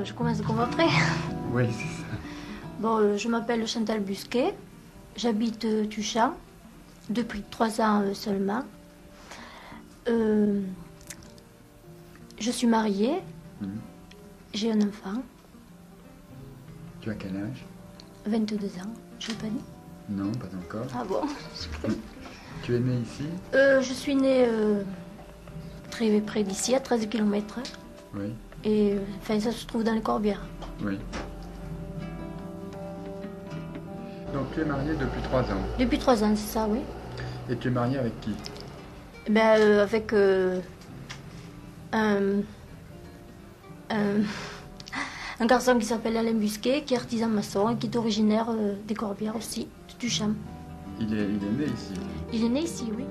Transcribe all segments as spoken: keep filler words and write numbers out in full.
je commence comme après. Oui, c'est ça. Bon, euh, je m'appelle Chantal Busquet, j'habite euh, Tuchan, depuis trois ans euh, seulement. Euh, je suis mariée, Mmh. j'ai un enfant, Tu as quel âge? vingt-deux ans, je l'ai pas dit. Non, pas encore. Ah bon? Tu es né ici? euh, Je suis née euh, très près d'ici, à treize kilomètres. Oui. Et euh, enfin, ça se trouve dans les Corbières. Oui. Donc tu es mariée depuis trois ans. Depuis trois ans, c'est ça, oui. Et tu es mariée avec qui? Eh ben, euh, avec euh, un, un, un garçon qui s'appelle Alain Busquet, qui est artisan maçon et qui est originaire euh, des Corbières aussi, de Tuchan. Il est, il est né ici. Il est né ici, oui.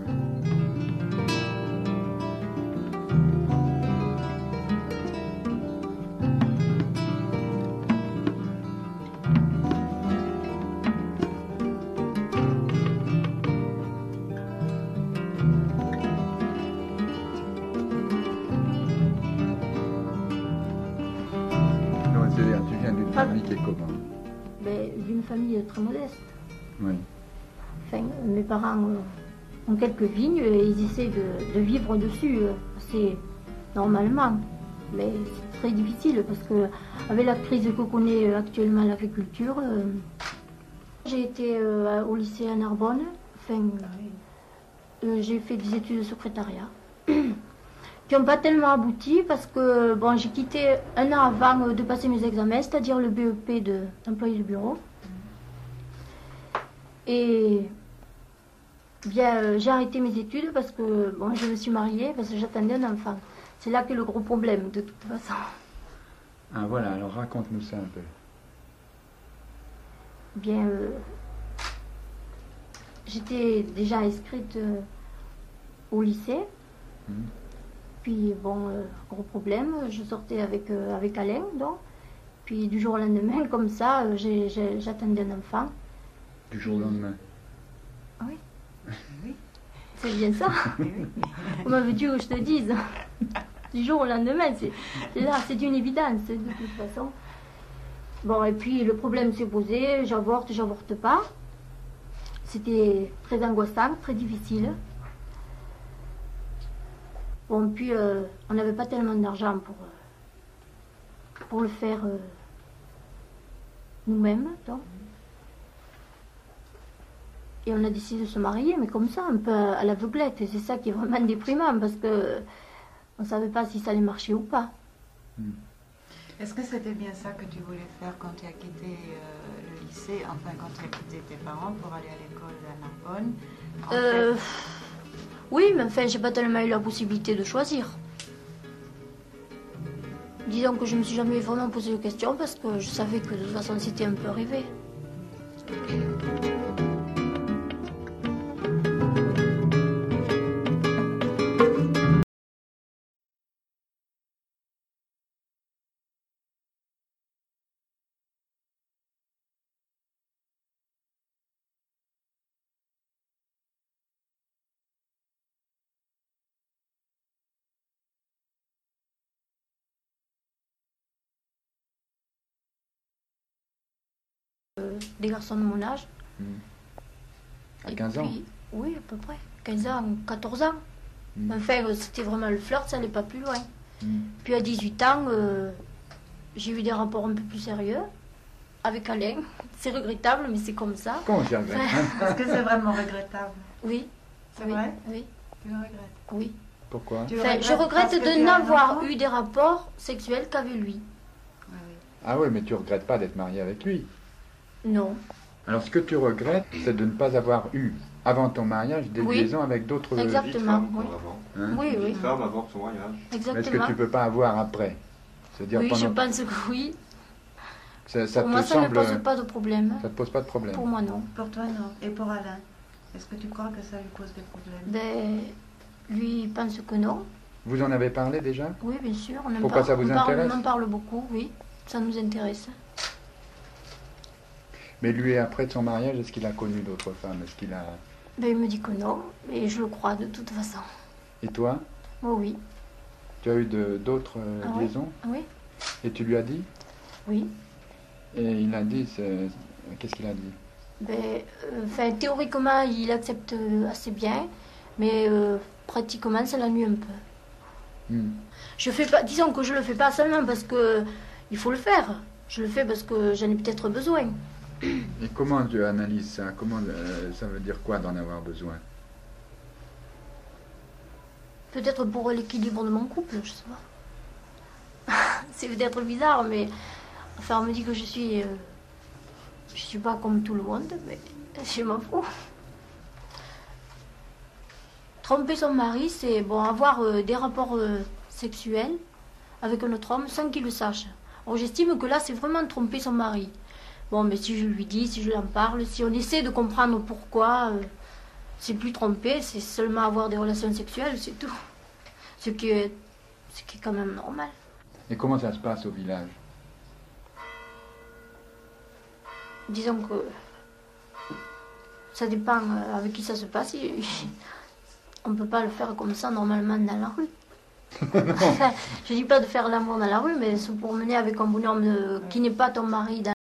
Donc c'est-à-dire tu viens d'une Ah. famille qui est comment? Ben, d'une famille très modeste. Oui. Enfin, mes parents euh, ont quelques vignes et ils essaient de, de vivre dessus euh, assez normalement. Mais c'est très difficile parce que avec la crise que connaît actuellement l'agriculture, euh, j'ai été euh, au lycée à Narbonne. Enfin, euh, j'ai fait des études de secrétariat qui n'ont pas tellement abouti parce que bon, j'ai quitté un an avant de passer mes examens, c'est-à-dire le B E P de- d'employé de bureau. Et bien, euh, j'ai arrêté mes études parce que bon, je me suis mariée, parce que j'attendais un enfant. C'est là qu'est le gros problème, de toute façon. Ah voilà, alors raconte-nous ça un peu. Bien, euh, j'étais déjà inscrite euh, au lycée. Mmh. Puis, bon, euh, gros problème, je sortais avec, euh, avec Alain, donc. Puis, du jour au lendemain, comme ça, euh, j'ai- j'ai- j'attendais un enfant. Du jour au lendemain. Oui. Oui. C'est bien ça. Comment veux-tu que je te dise? Du jour au lendemain, c'est c'est là, c'est une évidence, de toute façon. Bon, et puis le problème s'est posé, j'avorte, j'avorte pas. C'était très angoissant, très difficile. Bon, puis euh, on n'avait pas tellement d'argent pour, euh, pour le faire euh, nous-mêmes, donc. Et on a décidé de se marier, mais comme ça, un peu à l'aveuglette. Et c'est ça qui est vraiment déprimant, parce que on ne savait pas si ça allait marcher ou pas. Mmh. Est-ce que c'était bien ça que tu voulais faire quand tu as quitté euh, le lycée, enfin quand tu as quitté tes parents pour aller à l'école à Narbonne? En Euh, fait, oui, mais enfin, j'ai pas tellement eu la possibilité de choisir. Disons que je me suis jamais vraiment posé de questions parce que je savais que de toute façon c'était un peu arrivé. Des garçons de mon âge. Mmh. À Et quinze ans? puis- Oui, à peu près. quinze ans, quatorze ans. Mmh. Enfin, euh, c'était vraiment le flirt, ça n'allait pas plus loin. Mmh. Puis à dix-huit ans, euh, j'ai eu des rapports un peu plus sérieux avec Alain. C'est regrettable, mais c'est comme ça. Comment je regrette, hein? est-ce que c'est vraiment regrettable? Oui. C'est Oui, vrai? Oui. Tu le regrettes? Oui. Pourquoi? Tu le Enfin, je regrettes regrette parce que de tu as un n'avoir enfant? eu des rapports sexuels qu'avec lui. Oui, oui. Ah oui, mais tu regrettes pas d'être mariée avec lui. Non. Alors ce que tu regrettes, c'est de ne pas avoir eu, avant ton mariage, des Oui. liaisons avec d'autres... Exact. Une Exactement, vie de femme, oui. avant. Hein? Oui, Une vie oui. de femme avant son mariage. Mais est-ce Exactement. que tu peux pas avoir après? C'est-à-dire Oui, je pendant... pense que oui. Ça, ça Pour te moi, ça ne semble... pose pas de problème. Ça te pose pas de problème? Pour moi, non. Pour toi, non. Et pour Alain? Est-ce que tu crois que ça lui pose des problèmes? Ben, lui, il pense que non. Vous en avez parlé déjà? Oui, bien sûr. On en Pourquoi parle, ça vous on parle- intéresse? On en parle beaucoup, oui. Ça nous intéresse. Mais lui, après de son mariage, est-ce qu'il a connu d'autres femmes? Est-ce qu'il a... Ben, il me dit que non, et je le crois de toute façon. Et toi? Moi, oui. Tu as eu de- d'autres euh, Ah ouais? liaisons? Oui. Et tu lui as dit? Oui. Et il a dit, c'est- qu'est-ce qu'il a dit? Ben, euh, enfin, théoriquement, il accepte euh, assez bien, mais euh, pratiquement, ça l'ennuie un peu. Hmm. Je fais pas, disons que je le fais pas seulement parce que il faut le faire. Je le fais parce que j'en ai peut-être besoin. Et comment tu analyses ça? Comment, euh, ça veut dire quoi d'en avoir besoin? Peut-être pour l'équilibre de mon couple, je sais pas. C'est peut-être bizarre, mais enfin, on me dit que je suis, euh, je suis pas comme tout le monde, mais je m'en fous. Tromper son mari, c'est bon, avoir euh, des rapports euh, sexuels avec un autre homme sans qu'il le sache. Alors j'estime que là, c'est vraiment tromper son mari. Bon, mais si je lui dis, si je lui en parle, si on essaie de comprendre pourquoi, euh, c'est plus tromper, c'est seulement avoir des relations sexuelles, c'est tout. Ce qui est, ce qui est quand même normal. Et comment ça se passe au village? Disons que ça dépend euh, avec qui ça se passe. Il- On ne peut pas le faire comme ça normalement dans la rue. Enfin, je dis pas de faire l'amour dans la rue, mais se promener avec un bonhomme euh, qui n'est pas ton mari dans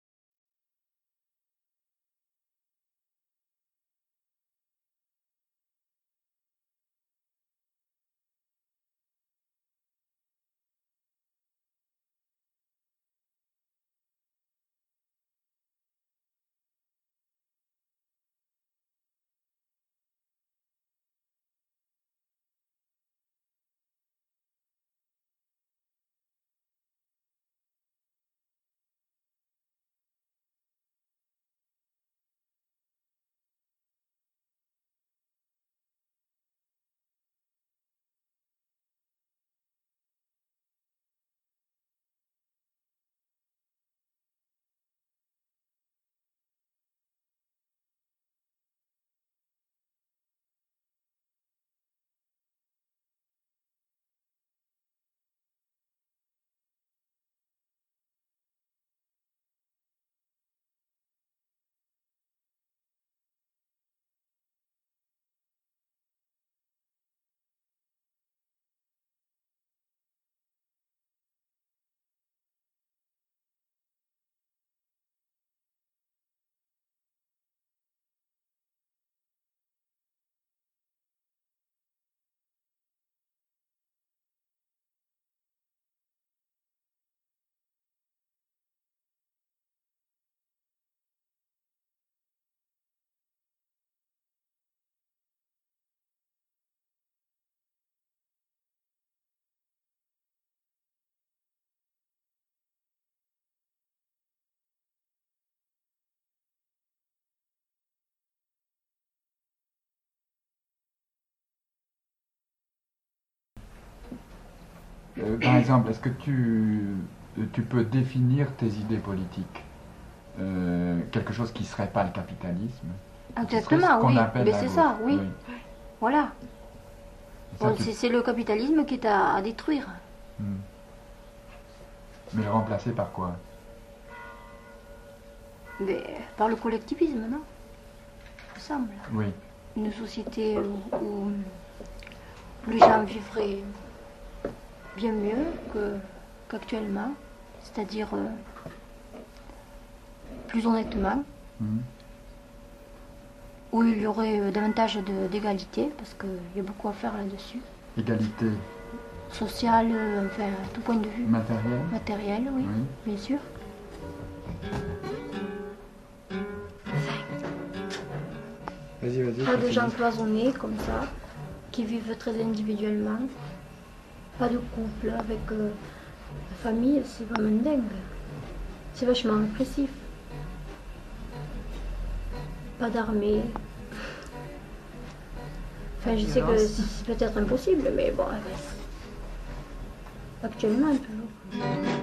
Euh, par exemple, est-ce que tu, tu peux définir tes idées politiques? Euh, quelque chose qui ne serait pas le capitalisme? Qui serait ce exactement, qu'on oui. appelle Mais la c'est gauche. ça, oui. Voilà. Et ça, Bon, tu- c'est c'est le capitalisme qui est à, à détruire. Hmm. Mais le remplacer par quoi? Mais par le collectivisme, non? Il me semble. Oui. Une société où, où les gens vivraient bien mieux que, qu'actuellement, c'est-à-dire euh, plus honnêtement, Hmm. où il y aurait euh, davantage de- d'égalité, parce qu'il y a beaucoup à faire là-dessus, Égalité sociale, euh, enfin, à tout point de vue, matérielle? matériel, oui, Oui. bien sûr. Vas-y, vas-y. Pas de continue. gens cloisonnés comme ça, qui vivent très individuellement. Pas de couple avec euh, la famille, c'est vraiment dingue. C'est vachement répressif. Pas d'armée. Enfin, je sais que Violence. c'est peut-être impossible, mais bon, ouais, actuellement toujours.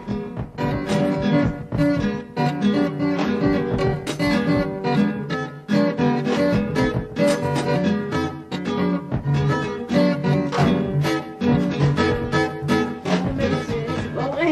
Mais c'est c'est pas vrai.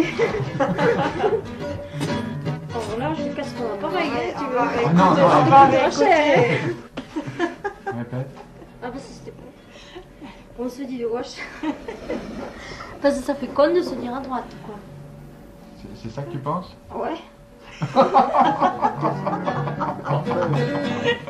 Alors là, je casse ton appareil, hein, tu vois. Ah non, non, On va cher. Répète. Ah bah c'était pas. On se dit de gauche. Parce que ça fait con de se dire à droite, quoi. C'est- C'est ça que tu penses? Ouais.